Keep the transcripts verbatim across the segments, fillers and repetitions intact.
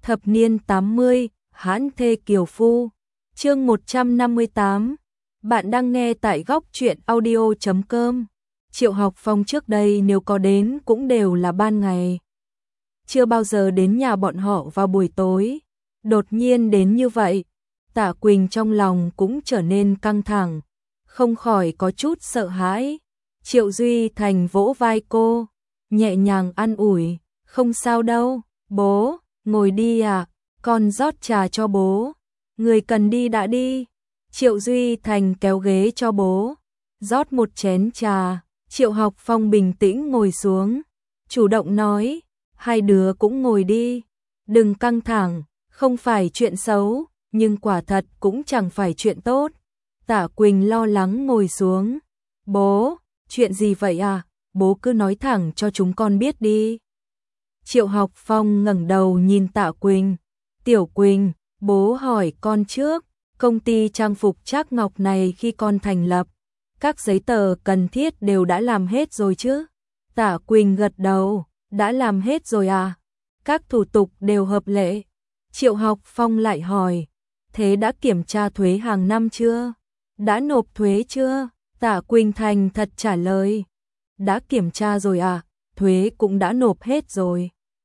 Thập niên tám mươi, hãn thê kiều phu. Chương một trăm năm mươi tám. Bạn đang nghe tại góc truyện audio chấm com. Triệu Học Phong trước đây nếu có đến cũng đều là ban ngày. Chưa bao giờ đến nhà bọn họ vào buổi tối. Đột nhiên đến như vậy, Tạ Quỳnh trong lòng cũng trở nên căng thẳng, không khỏi có chút sợ hãi. Triệu Duy Thành vỗ vai cô, nhẹ nhàng an ủi, không sao đâu, bố, ngồi đi à, con rót trà cho bố, người cần đi đã đi. Triệu Duy Thành kéo ghế cho bố, rót một chén trà. Triệu Học Phong bình tĩnh ngồi xuống, chủ động nói, hai đứa cũng ngồi đi, đừng căng thẳng, không phải chuyện xấu, nhưng quả thật cũng chẳng phải chuyện tốt. Tạ Quỳnh lo lắng ngồi xuống, bố, chuyện gì vậy à, bố cứ nói thẳng cho chúng con biết đi. Triệu Học Phong ngẩng đầu nhìn Tạ Quỳnh, Tiểu Quỳnh, bố hỏi con trước, công ty trang phục Trác Ngọc này khi con thành lập, các giấy tờ cần thiết đều đã làm hết rồi chứ? Tạ Quỳnh gật đầu, đã làm hết rồi à? Các thủ tục đều hợp lệ. Triệu Học Phong lại hỏi, thế đã kiểm tra thuế hàng năm chưa? Đã nộp thuế chưa? Tạ Quỳnh thành thật trả lời, đã kiểm tra rồi à, thuế cũng đã nộp hết rồi.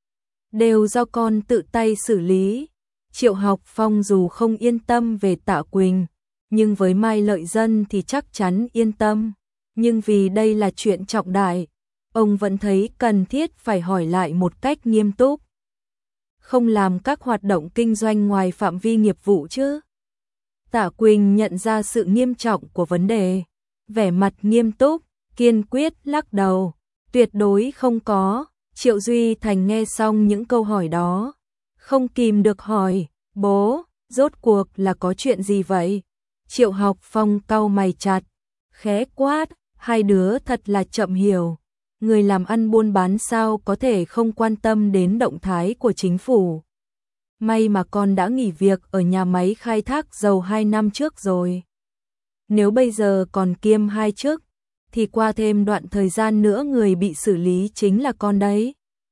Đều do con tự tay xử lý. Triệu Học Phong dù không yên tâm về Tạ Quỳnh, nhưng với Mai Lợi Dân thì chắc chắn yên tâm. Nhưng vì đây là chuyện trọng đại, ông vẫn thấy cần thiết phải hỏi lại một cách nghiêm túc. Không làm các hoạt động kinh doanh ngoài phạm vi nghiệp vụ chứ? Tạ Quỳnh nhận ra sự nghiêm trọng của vấn đề, vẻ mặt nghiêm túc, kiên quyết lắc đầu, tuyệt đối không có. Triệu Duy Thành nghe xong những câu hỏi đó, không kìm được hỏi, bố, rốt cuộc là có chuyện gì vậy? Triệu Học Phong cau mày chặt, khẽ quát, hai đứa thật là chậm hiểu. Người làm ăn buôn bán sao có thể không quan tâm đến động thái của chính phủ. May mà con đã nghỉ việc ở nhà máy khai thác dầu hai năm trước rồi. Nếu bây giờ còn kiêm hai chức, thì qua thêm đoạn thời gian nữa người bị xử lý chính là con đấy.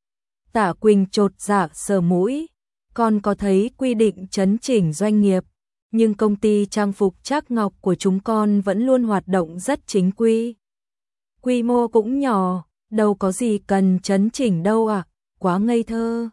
Tạ Quỳnh chột dạ sờ mũi, con có thấy quy định chấn chỉnh doanh nghiệp, nhưng công ty trang phục Trác Ngọc của chúng con vẫn luôn hoạt động rất chính quy. Quy mô cũng nhỏ, đâu có gì cần chấn chỉnh đâu à, quá ngây thơ.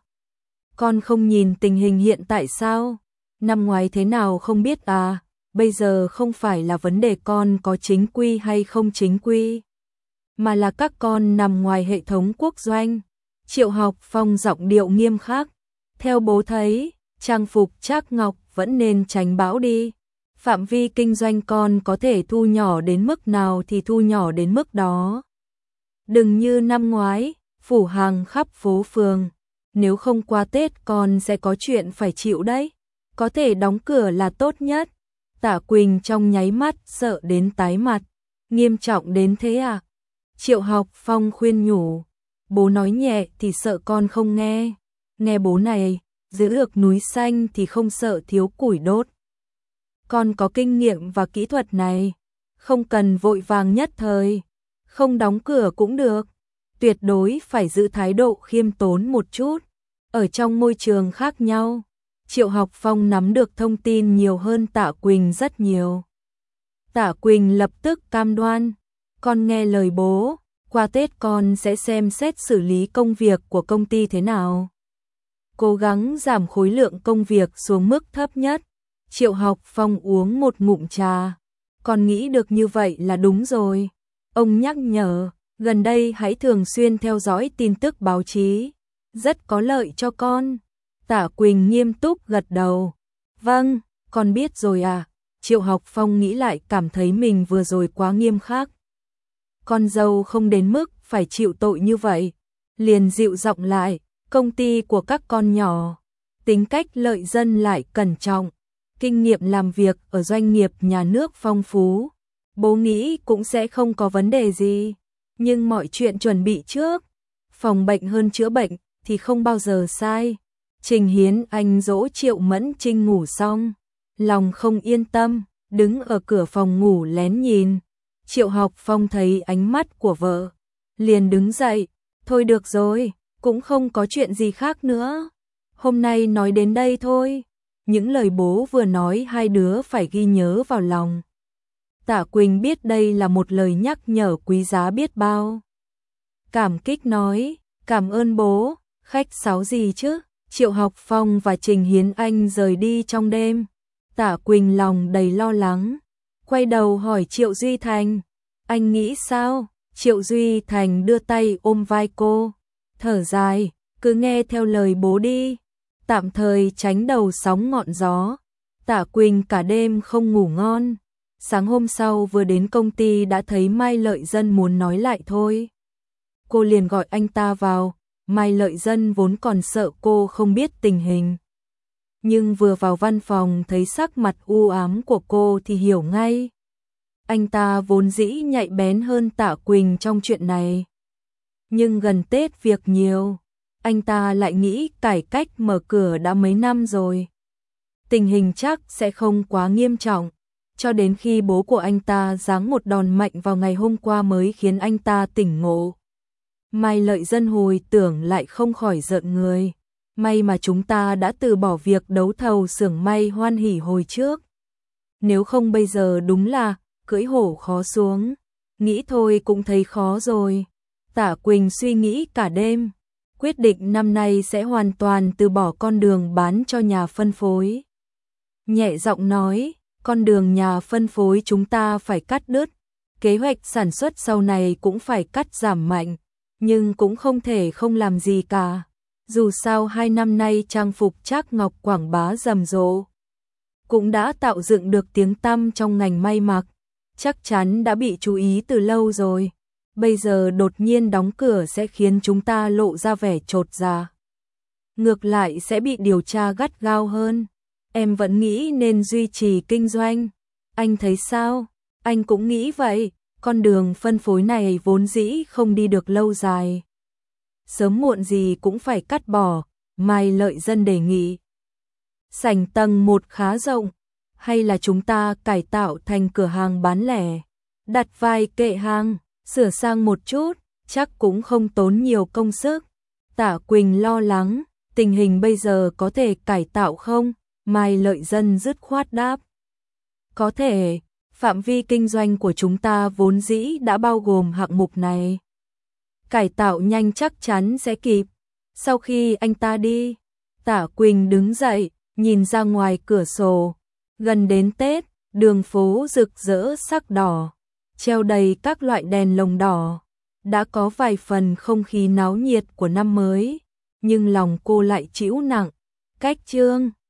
Con không nhìn tình hình hiện tại sao? Năm ngoái thế nào không biết à, bây giờ không phải là vấn đề con có chính quy hay không chính quy, mà là các con nằm ngoài hệ thống quốc doanh. Triệu Học Phong giọng điệu nghiêm khắc, theo bố thấy, trang phục Trác Ngọc vẫn nên tránh bão đi. Phạm vi kinh doanh con có thể thu nhỏ đến mức nào thì thu nhỏ đến mức đó. Đừng như năm ngoái, phủ hàng khắp phố phường. Nếu không qua Tết con sẽ có chuyện phải chịu đấy. Có thể đóng cửa là tốt nhất. Tạ Quỳnh trong nháy mắt sợ đến tái mặt. Nghiêm trọng đến thế à? Triệu Học Phong khuyên nhủ. Bố nói nhẹ thì sợ con không nghe. Nghe bố này, giữ được núi xanh thì không sợ thiếu củi đốt. Con có kinh nghiệm và kỹ thuật này, không cần vội vàng nhất thời, không đóng cửa cũng được, tuyệt đối phải giữ thái độ khiêm tốn một chút. Ở trong môi trường khác nhau, Triệu Học Phong nắm được thông tin nhiều hơn Tạ Quỳnh rất nhiều. Tạ Quỳnh lập tức cam đoan, con nghe lời bố, qua Tết con sẽ xem xét xử lý công việc của công ty thế nào. Cố gắng giảm khối lượng công việc xuống mức thấp nhất. Triệu Học Phong uống một ngụm trà. Con nghĩ được như vậy là đúng rồi. Ông nhắc nhở, gần đây hãy thường xuyên theo dõi tin tức báo chí. Rất có lợi cho con. Tạ Quỳnh nghiêm túc gật đầu. Vâng, con biết rồi à. Triệu Học Phong nghĩ lại cảm thấy mình vừa rồi quá nghiêm khắc. Con dâu không đến mức phải chịu tội như vậy. Liền dịu giọng lại, công ty của các con nhỏ, tính cách lợi dân lại cẩn trọng, kinh nghiệm làm việc ở doanh nghiệp nhà nước phong phú. Bố nghĩ cũng sẽ không có vấn đề gì, nhưng mọi chuyện chuẩn bị trước, phòng bệnh hơn chữa bệnh thì không bao giờ sai. Trình Hiến Anh dỗ Triệu Mẫn Trinh ngủ xong, lòng không yên tâm, đứng ở cửa phòng ngủ lén nhìn. Triệu Học Phong thấy ánh mắt của vợ, liền đứng dậy, thôi được rồi, cũng không có chuyện gì khác nữa. Hôm nay nói đến đây thôi, những lời bố vừa nói hai đứa phải ghi nhớ vào lòng. Tạ Quỳnh biết đây là một lời nhắc nhở quý giá biết bao. Cảm kích nói, cảm ơn bố, khách sáo gì chứ? Triệu Học Phong và Trình Hiến Anh rời đi trong đêm. Tạ Quỳnh lòng đầy lo lắng, quay đầu hỏi Triệu Duy Thành, anh nghĩ sao? Triệu Duy Thành đưa tay ôm vai cô, thở dài, cứ nghe theo lời bố đi, tạm thời tránh đầu sóng ngọn gió. Tạ Quỳnh cả đêm không ngủ ngon, sáng hôm sau vừa đến công ty đã thấy Mai Lợi Dân muốn nói lại thôi. Cô liền gọi anh ta vào, Mai Lợi Dân vốn còn sợ cô không biết tình hình. Nhưng vừa vào văn phòng thấy sắc mặt u ám của cô thì hiểu ngay. Anh ta vốn dĩ nhạy bén hơn Tạ Quỳnh trong chuyện này. Nhưng gần Tết việc nhiều, anh ta lại nghĩ cải cách mở cửa đã mấy năm rồi. Tình hình chắc sẽ không quá nghiêm trọng, cho đến khi bố của anh ta giáng một đòn mạnh vào ngày hôm qua mới khiến anh ta tỉnh ngộ. Mai Lợi Dân hồi tưởng lại không khỏi rợn người. May mà chúng ta đã từ bỏ việc đấu thầu xưởng may Hoan Hỷ hồi trước. Nếu không bây giờ đúng là cưỡi hổ khó xuống. Nghĩ thôi cũng thấy khó rồi. Tạ Quỳnh suy nghĩ cả đêm, quyết định năm nay sẽ hoàn toàn từ bỏ con đường bán cho nhà phân phối. Nhẹ giọng nói, con đường nhà phân phối chúng ta phải cắt đứt. Kế hoạch sản xuất sau này cũng phải cắt giảm mạnh, nhưng cũng không thể không làm gì cả. Dù sao hai năm nay trang phục Trác Ngọc quảng bá rầm rộ, cũng đã tạo dựng được tiếng tăm trong ngành may mặc, chắc chắn đã bị chú ý từ lâu rồi. Bây giờ đột nhiên đóng cửa sẽ khiến chúng ta lộ ra vẻ chột dạ. Ngược lại sẽ bị điều tra gắt gao hơn. Em vẫn nghĩ nên duy trì kinh doanh. Anh thấy sao? Anh cũng nghĩ vậy, con đường phân phối này vốn dĩ không đi được lâu dài. Sớm muộn gì cũng phải cắt bỏ, Mai Lợi Dân đề nghị. Sảnh tầng một khá rộng, hay là chúng ta cải tạo thành cửa hàng bán lẻ, đặt vài kệ hàng, sửa sang một chút, chắc cũng không tốn nhiều công sức. Tạ Quỳnh lo lắng, tình hình bây giờ có thể cải tạo không? Mai Lợi Dân dứt khoát đáp. Có thể, phạm vi kinh doanh của chúng ta vốn dĩ đã bao gồm hạng mục này. Cải tạo nhanh chắc chắn sẽ kịp. Sau khi anh ta đi, Tạ Quỳnh đứng dậy, nhìn ra ngoài cửa sổ. Gần đến Tết, đường phố rực rỡ sắc đỏ, treo đầy các loại đèn lồng đỏ. Đã có vài phần không khí náo nhiệt của năm mới, nhưng lòng cô lại trĩu nặng. Cách chương